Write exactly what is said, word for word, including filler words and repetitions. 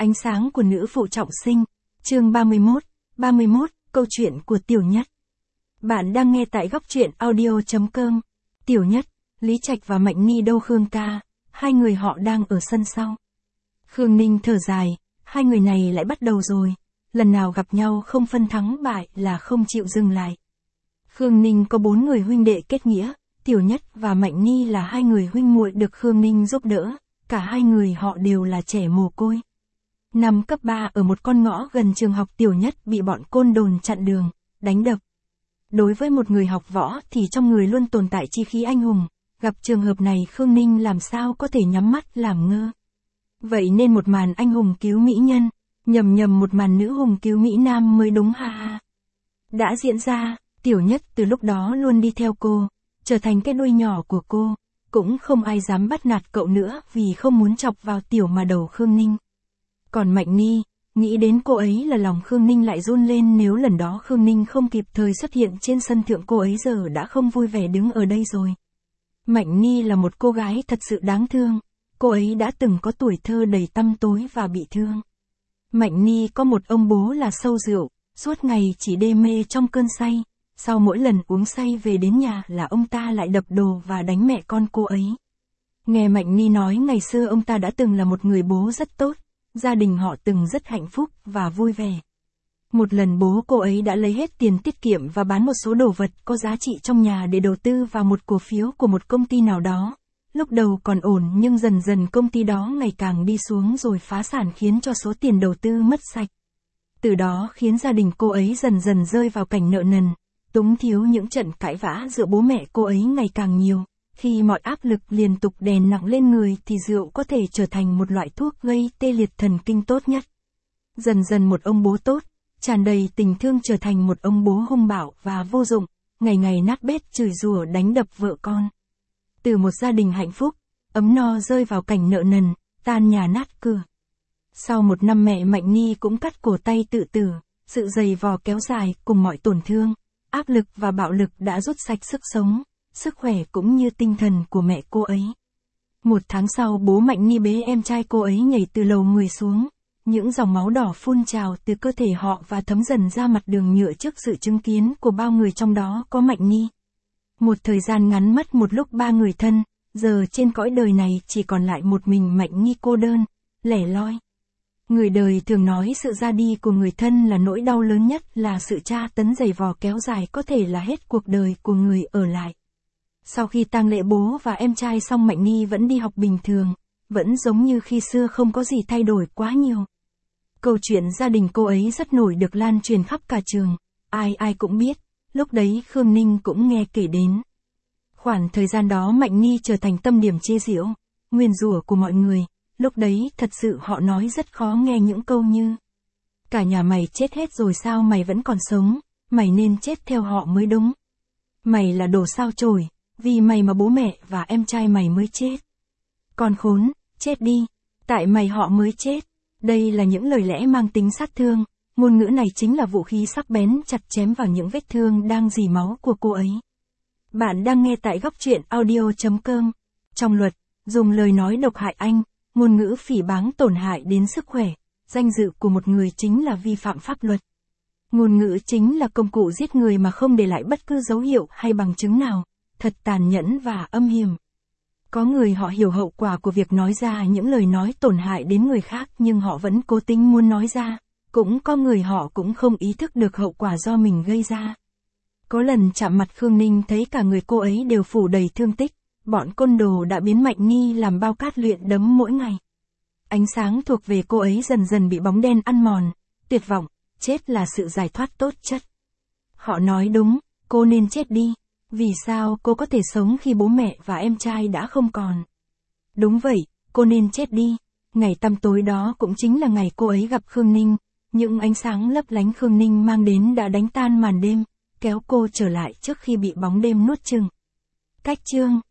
Ánh sáng của nữ phụ trọng sinh, chương ba mươi mốt, ba mươi mốt, câu chuyện của Tiểu Nhất. Bạn đang nghe tại góc truyện audio chấm com. Tiểu Nhất, Lý Trạch và Mạnh Ni đâu Khương ca, hai người họ đang ở sân sau. Khương Ninh thở dài, hai người này lại bắt đầu rồi, lần nào gặp nhau không phân thắng bại là không chịu dừng lại. Khương Ninh có bốn người huynh đệ kết nghĩa, Tiểu Nhất và Mạnh Ni là hai người huynh muội được Khương Ninh giúp đỡ, cả hai người họ đều là trẻ mồ côi. Năm cấp ba ở một con ngõ gần trường học, Tiểu Nhất bị bọn côn đồn chặn đường, đánh đập. Đối với một người học võ thì trong người luôn tồn tại chi khí anh hùng, gặp trường hợp này Khương Ninh làm sao có thể nhắm mắt làm ngơ. Vậy nên một màn anh hùng cứu mỹ nhân, nhầm nhầm một màn nữ hùng cứu mỹ nam mới đúng ha ha. Đã diễn ra, Tiểu Nhất từ lúc đó luôn đi theo cô, trở thành cái đuôi nhỏ của cô, cũng không ai dám bắt nạt cậu nữa vì không muốn chọc vào tiểu mà đầu Khương Ninh. Còn Mạnh Ni, nghĩ đến cô ấy là lòng Khương Ninh lại run lên, nếu lần đó Khương Ninh không kịp thời xuất hiện trên sân thượng cô ấy giờ đã không vui vẻ đứng ở đây rồi. Mạnh Ni là một cô gái thật sự đáng thương, cô ấy đã từng có tuổi thơ đầy tăm tối và bị thương. Mạnh Ni có một ông bố là sâu rượu, suốt ngày chỉ đê mê trong cơn say, sau mỗi lần uống say về đến nhà là ông ta lại đập đồ và đánh mẹ con cô ấy. Nghe Mạnh Ni nói ngày xưa ông ta đã từng là một người bố rất tốt, gia đình họ từng rất hạnh phúc và vui vẻ. Một lần bố cô ấy đã lấy hết tiền tiết kiệm và bán một số đồ vật có giá trị trong nhà để đầu tư vào một cổ phiếu của một công ty nào đó. Lúc đầu còn ổn nhưng dần dần công ty đó ngày càng đi xuống rồi phá sản khiến cho số tiền đầu tư mất sạch. Từ đó khiến gia đình cô ấy dần dần rơi vào cảnh nợ nần, túng thiếu, những trận cãi vã giữa bố mẹ cô ấy ngày càng nhiều. Khi mọi áp lực liên tục đè nặng lên người thì rượu có thể trở thành một loại thuốc gây tê liệt thần kinh tốt nhất. Dần dần một ông bố tốt, tràn đầy tình thương trở thành một ông bố hung bạo và vô dụng, ngày ngày nát bét chửi rủa đánh đập vợ con. Từ một gia đình hạnh phúc, ấm no rơi vào cảnh nợ nần, tan nhà nát cửa. Sau một năm mẹ Mạnh Ni cũng cắt cổ tay tự tử, sự dày vò kéo dài cùng mọi tổn thương, áp lực và bạo lực đã rút sạch sức sống, sức khỏe cũng như tinh thần của mẹ cô ấy. Một tháng sau bố Mạnh Ni bế em trai cô ấy nhảy từ lầu mười xuống, những dòng máu đỏ phun trào từ cơ thể họ và thấm dần ra mặt đường nhựa trước sự chứng kiến của bao người, trong đó có Mạnh Ni. Một thời gian ngắn mất một lúc ba người thân, giờ trên cõi đời này chỉ còn lại một mình Mạnh Ni cô đơn, lẻ loi. Người đời thường nói sự ra đi của người thân là nỗi đau lớn nhất, là sự tra tấn dày vò kéo dài có thể là hết cuộc đời của người ở lại. Sau khi tang lễ bố và em trai xong, Mạnh Ni vẫn đi học bình thường, vẫn giống như khi xưa, không có gì thay đổi quá nhiều. Câu chuyện gia đình cô ấy rất nổi, được lan truyền khắp cả trường, ai ai cũng biết, lúc đấy Khương Ninh cũng nghe kể đến. Khoảng thời gian đó Mạnh Ni trở thành tâm điểm chế giễu, nguyền rủa của mọi người, lúc đấy thật sự họ nói rất khó nghe những câu như: cả nhà mày chết hết rồi sao mày vẫn còn sống, mày nên chết theo họ mới đúng. Mày là đồ sao chổi, vì mày mà bố mẹ và em trai mày mới chết. Con khốn, chết đi, tại mày họ mới chết. Đây là những lời lẽ mang tính sát thương, ngôn ngữ này chính là vũ khí sắc bén chặt chém vào những vết thương đang rỉ máu của cô ấy. Bạn đang nghe tại góc truyện audio chấm com. Trong luật, dùng lời nói độc hại anh, ngôn ngữ phỉ báng tổn hại đến sức khỏe, danh dự của một người chính là vi phạm pháp luật. Ngôn ngữ chính là công cụ giết người mà không để lại bất cứ dấu hiệu hay bằng chứng nào, thật tàn nhẫn và âm hiểm. Có người họ hiểu hậu quả của việc nói ra những lời nói tổn hại đến người khác nhưng họ vẫn cố tình muốn nói ra, cũng có người họ cũng không ý thức được hậu quả do mình gây ra. Có lần chạm mặt Khương Ninh thấy cả người cô ấy đều phủ đầy thương tích, bọn côn đồ đã biến Mạnh Ni làm bao cát luyện đấm mỗi ngày. Ánh sáng thuộc về cô ấy dần dần bị bóng đen ăn mòn, tuyệt vọng, chết là sự giải thoát tốt chất. Họ nói đúng, cô nên chết đi. Vì sao cô có thể sống khi bố mẹ và em trai đã không còn? Đúng vậy, cô nên chết đi. Ngày tăm tối đó cũng chính là ngày cô ấy gặp Khương Ninh, những ánh sáng lấp lánh Khương Ninh mang đến đã đánh tan màn đêm, kéo cô trở lại trước khi bị bóng đêm nuốt chửng. Cách chương